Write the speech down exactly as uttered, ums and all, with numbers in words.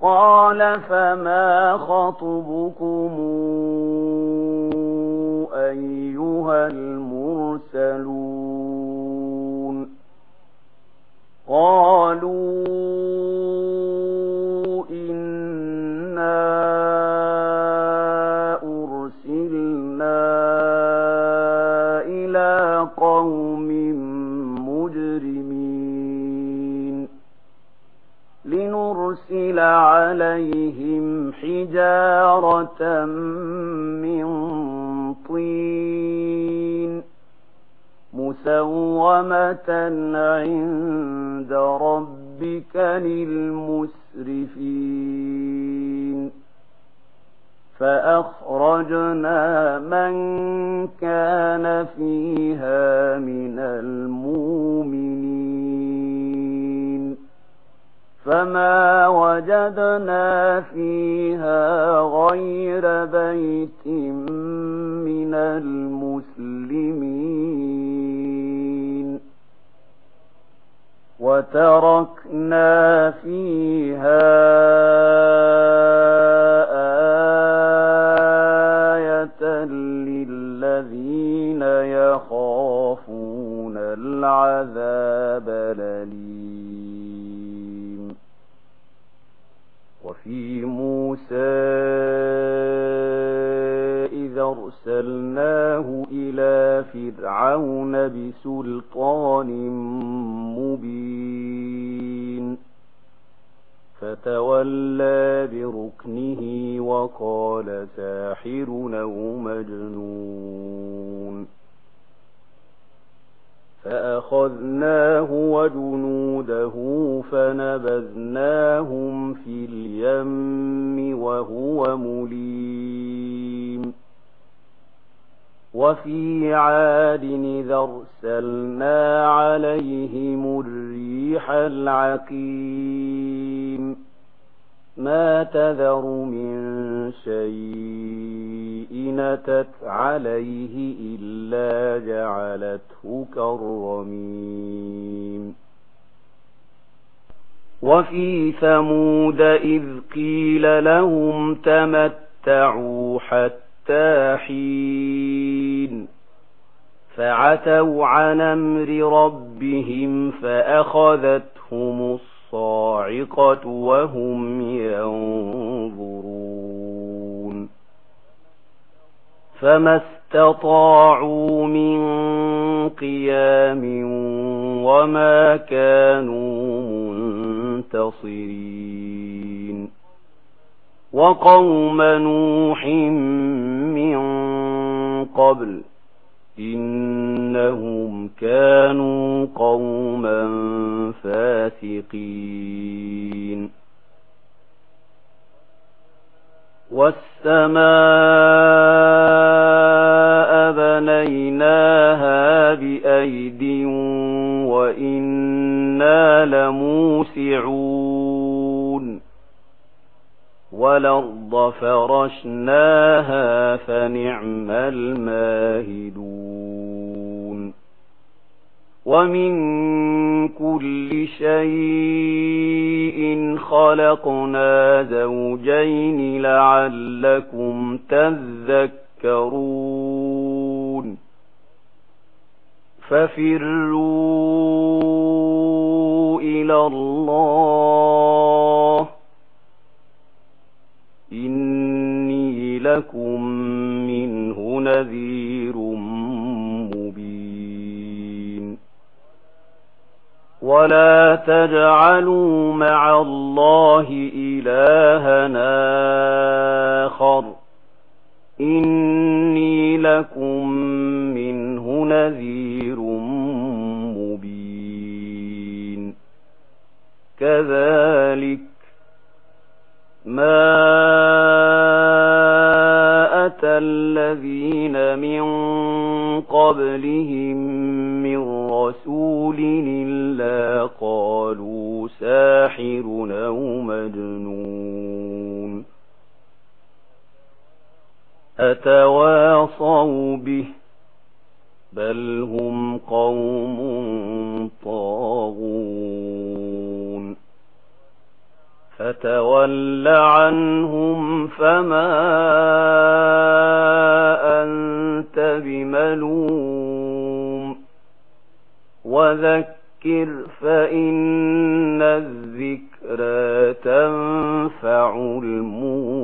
قال فما خطبكم أيها المرسلون قالوا إنا أرسلنا إلى قوم مجرمين لنرسل عليهم حجارة من طين مسومة عند ربك للمسرفين فأخرجنا من كان فيها من المؤمنين فما وجدنا فيها غير بيت من المسلمين وتركنا فيها آية للذين يخافون العذاب الأليم وفي موسى إذا أرسلناه إلى فرعون بسلطان مبين فتولى بركنه وقال ساحر أو مجنون فأخذناه وجنوده فنبذناهم في اليم وهو مليم وفي عاد إذا أرسلنا عليهم الريح العقيم ما تذر من شيء أتت عليه إلا جعلته كالرميم وفي ثمود إذ قيل لهم تمتعوا حتى حين فعتوا عن أمر ربهم فأخذتهم الصاعقة وهم ينظرون فما استطاعوا من قيام وما كانوا منتصرين وقوم نوح من قبل إنهم كانوا قوما فاسقين والسماء بنيناها بأيد وإنا لموسعون والأرض فرشناها فنعم الماهدون ومن كل شيء خلقنا زوجين لعلكم تذكرون ففروا إلى الله إني لكم منه نذير مبين ولا تجعلوا مع الله إلهنا آخر إني لكم منه نذير مبين كذلك ما أتى الذين من قبلهم من رسول إلا قالوا ساحر أو مجنون أتواصوا به بل هم قوم طاغون فتول عنهم فما أنت بملوم وذكر فإن الذكرى تنفع المؤمنين